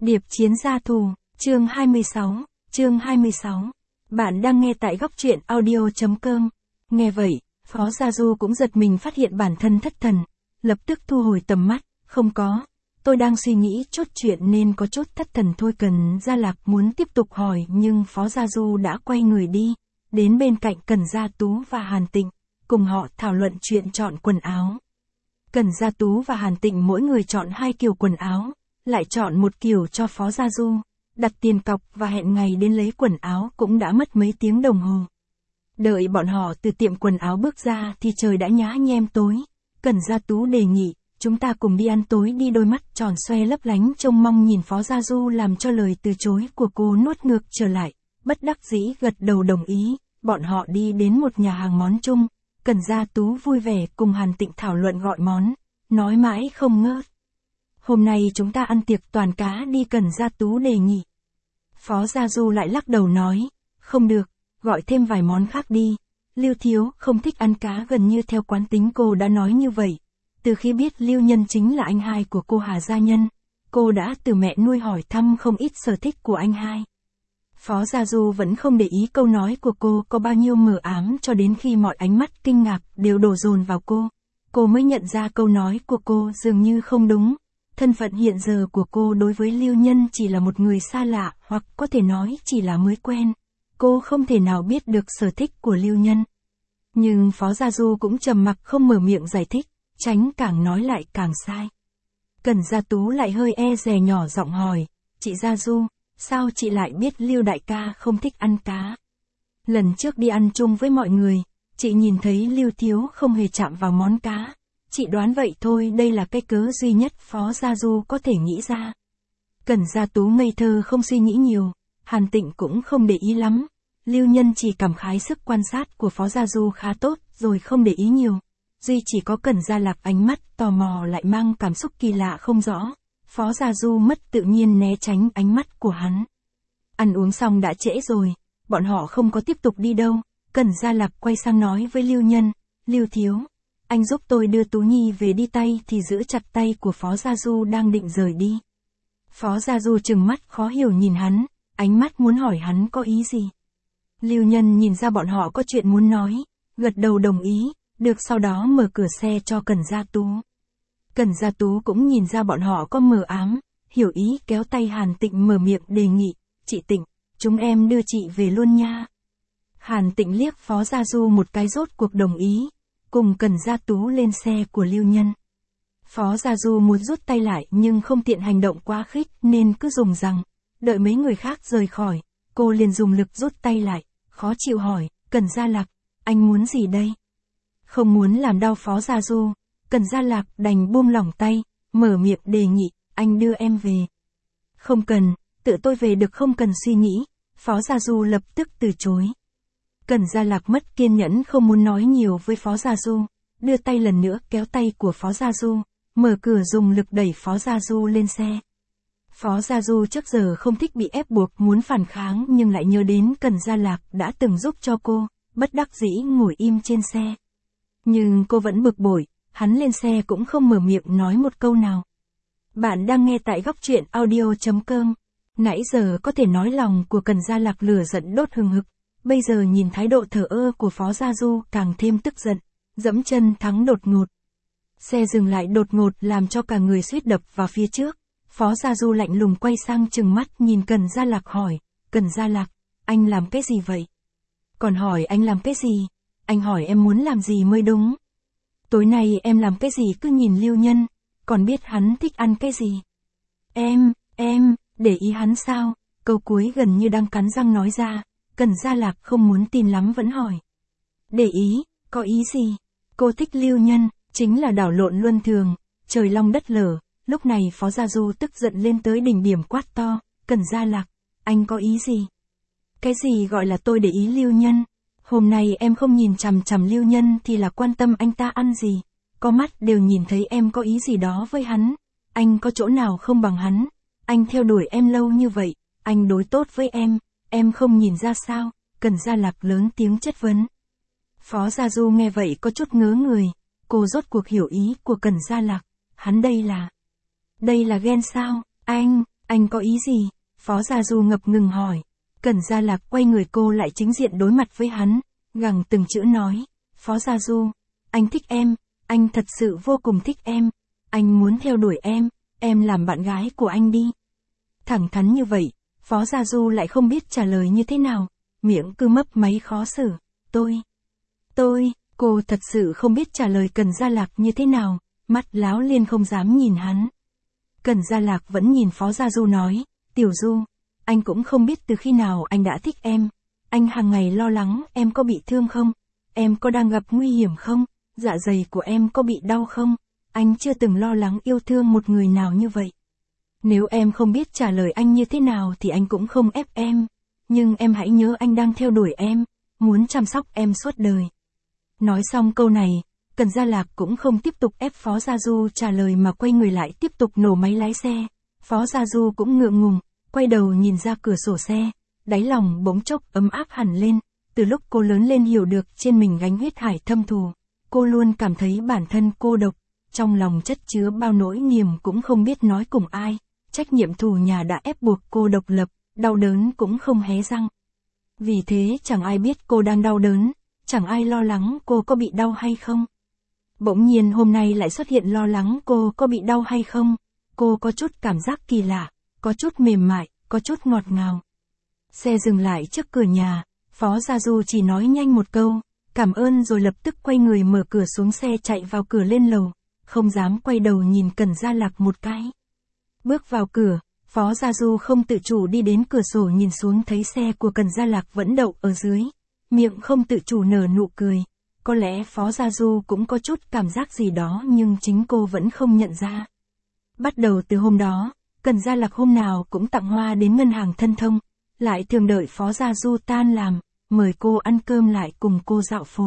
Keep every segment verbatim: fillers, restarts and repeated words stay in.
Điệp chiến gia thù, chương hai mươi sáu, chương hai mươi sáu. Bạn đang nghe tại góc truyện audio chấm com. Nghe vậy, Phó Gia Du cũng giật mình phát hiện bản thân thất thần, lập tức thu hồi tầm mắt, không có. Tôi đang suy nghĩ chốt chuyện nên có chút thất thần thôi. Cần Gia Lạc muốn tiếp tục hỏi nhưng Phó Gia Du đã quay người đi, đến bên cạnh Cần Gia Tú và Hàn Tịnh, cùng họ thảo luận chuyện chọn quần áo. Cần Gia Tú và Hàn Tịnh mỗi người chọn hai kiểu quần áo, lại chọn một kiểu cho Phó Gia Du, đặt tiền cọc và hẹn ngày đến lấy quần áo cũng đã mất mấy tiếng đồng hồ. Đợi bọn họ từ tiệm quần áo bước ra thì trời đã nhá nhem tối. Cần Gia Tú đề nghị, chúng ta cùng đi ăn tối đi. Đôi mắt tròn xoe lấp lánh trông mong nhìn Phó Gia Du làm cho lời từ chối của cô nuốt ngược trở lại, bất đắc dĩ gật đầu đồng ý. Bọn họ đi đến một nhà hàng món chung, Cần Gia Tú vui vẻ cùng Hàn Tịnh thảo luận gọi món, nói mãi không ngớt. Hôm nay chúng ta ăn tiệc toàn cá đi. Cần Gia Tú đề nghị. Phó Gia Du lại lắc đầu nói, không được, gọi thêm vài món khác đi. Lưu Thiếu không thích ăn cá, gần như theo quán tính cô đã nói như vậy. Từ khi biết Lưu Nhân chính là anh hai của cô Hà Gia Nhân, cô đã từ mẹ nuôi hỏi thăm không ít sở thích của anh hai. Phó Gia Du vẫn không để ý câu nói của cô có bao nhiêu mờ ám, cho đến khi mọi ánh mắt kinh ngạc đều đổ dồn vào cô, cô mới nhận ra câu nói của cô dường như không đúng. Thân phận hiện giờ của cô đối với Lưu Nhân chỉ là một người xa lạ, hoặc có thể nói chỉ là mới quen. Cô không thể nào biết được sở thích của Lưu Nhân. Nhưng Phó Gia Du cũng trầm mặc không mở miệng giải thích, tránh càng nói lại càng sai. Cần Gia Tú lại hơi e dè nhỏ giọng hỏi, chị Gia Du, sao chị lại biết Lưu đại ca không thích ăn cá? Lần trước đi ăn chung với mọi người, chị nhìn thấy Lưu Thiếu không hề chạm vào món cá. Chị đoán vậy thôi, đây là cái cớ duy nhất Phó Gia Du có thể nghĩ ra. Cần Gia Tú ngây thơ không suy nghĩ nhiều, Hàn Tịnh cũng không để ý lắm. Lưu Nhân chỉ cảm khái sức quan sát của Phó Gia Du khá tốt, rồi không để ý nhiều. Duy chỉ có Cần Gia Lạc ánh mắt tò mò lại mang cảm xúc kỳ lạ không rõ. Phó Gia Du mất tự nhiên né tránh ánh mắt của hắn. Ăn uống xong đã trễ rồi, bọn họ không có tiếp tục đi đâu. Cần Gia Lạc quay sang nói với Lưu Nhân, Lưu Thiếu, anh giúp tôi đưa Tú Nhi về đi. Tay thì giữ chặt tay của Phó Gia Du đang định rời đi. Phó Gia Du trừng mắt khó hiểu nhìn hắn, ánh mắt muốn hỏi hắn có ý gì. Lưu Nhân nhìn ra bọn họ có chuyện muốn nói, gật đầu đồng ý, được, sau đó mở cửa xe cho Cần Gia Tú. Cần Gia Tú cũng nhìn ra bọn họ có mờ ám, hiểu ý kéo tay Hàn Tịnh mở miệng đề nghị, chị Tịnh, chúng em đưa chị về luôn nha. Hàn Tịnh liếc Phó Gia Du một cái rốt cuộc đồng ý, cùng Cần Gia Tú lên xe của Lưu Nhân. Phó Gia Du muốn rút tay lại nhưng không tiện hành động quá khích nên cứ dùng rằng, đợi mấy người khác rời khỏi, cô liền dùng lực rút tay lại, khó chịu hỏi, Cần Gia Lạc, anh muốn gì đây? Không muốn làm đau Phó Gia Du, Cần Gia Lạc đành buông lỏng tay, mở miệng đề nghị, anh đưa em về. Không cần, tự tôi về được. Không cần suy nghĩ, Phó Gia Du lập tức từ chối. Cần Gia Lạc mất kiên nhẫn không muốn nói nhiều với Phó Gia Du, đưa tay lần nữa kéo tay của Phó Gia Du, mở cửa dùng lực đẩy Phó Gia Du lên xe. Phó Gia Du trước giờ không thích bị ép buộc, muốn phản kháng nhưng lại nhớ đến Cần Gia Lạc đã từng giúp cho cô, bất đắc dĩ ngồi im trên xe. Nhưng cô vẫn bực bội, hắn lên xe cũng không mở miệng nói một câu nào. Bạn đang nghe tại góc truyện audio chấm com. Nãy giờ có thể nói lòng của Cần Gia Lạc lửa giận đốt hừng hực, bây giờ nhìn thái độ thờ ơ của Phó Gia Du càng thêm tức giận, dẫm chân thắng đột ngột. Xe dừng lại đột ngột làm cho cả người suýt đập vào phía trước. Phó Gia Du lạnh lùng quay sang trừng mắt nhìn Cần Gia Lạc hỏi, Cần Gia Lạc, anh làm cái gì vậy? Còn hỏi anh làm cái gì? Anh hỏi em muốn làm gì mới đúng. Tối nay em làm cái gì cứ nhìn Lưu Nhân, còn biết hắn thích ăn cái gì? Em, em, để ý hắn sao? Câu cuối gần như đang cắn răng nói ra, Cần Gia Lạc không muốn tin lắm vẫn hỏi. Để ý, có ý gì? Cô thích Lưu Nhân, chính là đảo lộn luân thường, trời long đất lở. Lúc này Phó Gia Du tức giận lên tới đỉnh điểm quát to, Cần Gia Lạc, anh có ý gì? Cái gì gọi là tôi để ý Lưu Nhân? Hôm nay em không nhìn chằm chằm Lưu Nhân thì là quan tâm anh ta ăn gì? Có mắt đều nhìn thấy em có ý gì đó với hắn. Anh có chỗ nào không bằng hắn? Anh theo đuổi em lâu như vậy, anh đối tốt với em, em không nhìn ra sao? Cần Gia Lạc lớn tiếng chất vấn. Phó Gia Du nghe vậy có chút ngớ người, cô rốt cuộc hiểu ý của Cần Gia Lạc, hắn đây là... Đây là ghen sao? Anh, anh Anh có ý gì? Phó Gia Du ngập ngừng hỏi. Cẩn Gia Lạc quay người cô lại chính diện đối mặt với hắn, gằn từng chữ nói. Phó Gia Du, anh thích em, anh thật sự vô cùng thích em. Anh muốn theo đuổi em, em làm bạn gái của anh đi. Thẳng thắn như vậy, Phó Gia Du lại không biết trả lời như thế nào, miệng cứ mấp máy khó xử. Tôi, tôi, cô thật sự không biết trả lời Cẩn Gia Lạc như thế nào, mắt láo liên không dám nhìn hắn. Cẩn Gia Lạc vẫn nhìn Phó Gia Du nói, Tiểu Du, anh cũng không biết từ khi nào anh đã thích em. Anh hàng ngày lo lắng em có bị thương không? Em có đang gặp nguy hiểm không? Dạ dày của em có bị đau không? Anh chưa từng lo lắng yêu thương một người nào như vậy. Nếu em không biết trả lời anh như thế nào thì anh cũng không ép em. Nhưng em hãy nhớ anh đang theo đuổi em, muốn chăm sóc em suốt đời. Nói xong câu này, Cẩn Gia Lạc cũng không tiếp tục ép Phó Gia Du trả lời mà quay người lại tiếp tục nổ máy lái xe. Phó Gia Du cũng ngượng ngùng, quay đầu nhìn ra cửa sổ xe, đáy lòng bỗng chốc ấm áp hẳn lên. Từ lúc cô lớn lên hiểu được trên mình gánh huyết hải thâm thù, cô luôn cảm thấy bản thân cô độc, trong lòng chất chứa bao nỗi niềm cũng không biết nói cùng ai. Trách nhiệm thù nhà đã ép buộc cô độc lập, đau đớn cũng không hé răng. Vì thế chẳng ai biết cô đang đau đớn, chẳng ai lo lắng cô có bị đau hay không. Bỗng nhiên hôm nay lại xuất hiện lo lắng cô có bị đau hay không. Cô có chút cảm giác kỳ lạ, có chút mềm mại, có chút ngọt ngào. Xe dừng lại trước cửa nhà, Phó Gia Du chỉ nói nhanh một câu, cảm ơn rồi lập tức quay người mở cửa xuống xe chạy vào cửa lên lầu, không dám quay đầu nhìn Cẩn Gia Lạc một cái. Bước vào cửa, Phó Gia Du không tự chủ đi đến cửa sổ nhìn xuống thấy xe của Cẩn Gia Lạc vẫn đậu ở dưới, miệng không tự chủ nở nụ cười. Có lẽ Phó Gia Du cũng có chút cảm giác gì đó nhưng chính cô vẫn không nhận ra. Bắt đầu từ hôm đó, Cẩn Gia Lạc hôm nào cũng tặng hoa đến ngân hàng Thân Thông, lại thường đợi Phó Gia Du tan làm, mời cô ăn cơm lại cùng cô dạo phố.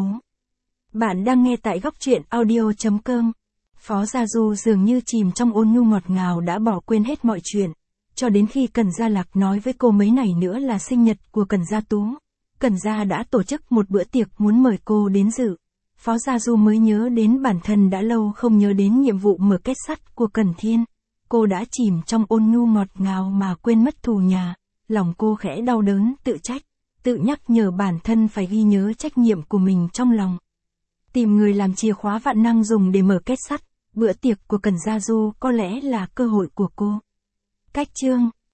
Bạn đang nghe tại góc truyện audio chấm com. Phó Gia Du dường như chìm trong ôn nhu ngọt ngào đã bỏ quên hết mọi chuyện, cho đến khi Cẩn Gia Lạc nói với cô mấy ngày nữa là sinh nhật của Cẩn Gia Tú. Cẩn Gia đã tổ chức một bữa tiệc muốn mời cô đến dự. Phó Gia Du mới nhớ đến bản thân đã lâu không nhớ đến nhiệm vụ mở kết sắt của Cẩn Thiên. Cô đã chìm trong ôn nhu ngọt ngào mà quên mất thù nhà, lòng cô khẽ đau đớn tự trách, tự nhắc nhở bản thân phải ghi nhớ trách nhiệm của mình trong lòng. Tìm người làm chìa khóa vạn năng dùng để mở kết sắt, bữa tiệc của Cẩn Gia Du có lẽ là cơ hội của cô. Cách chương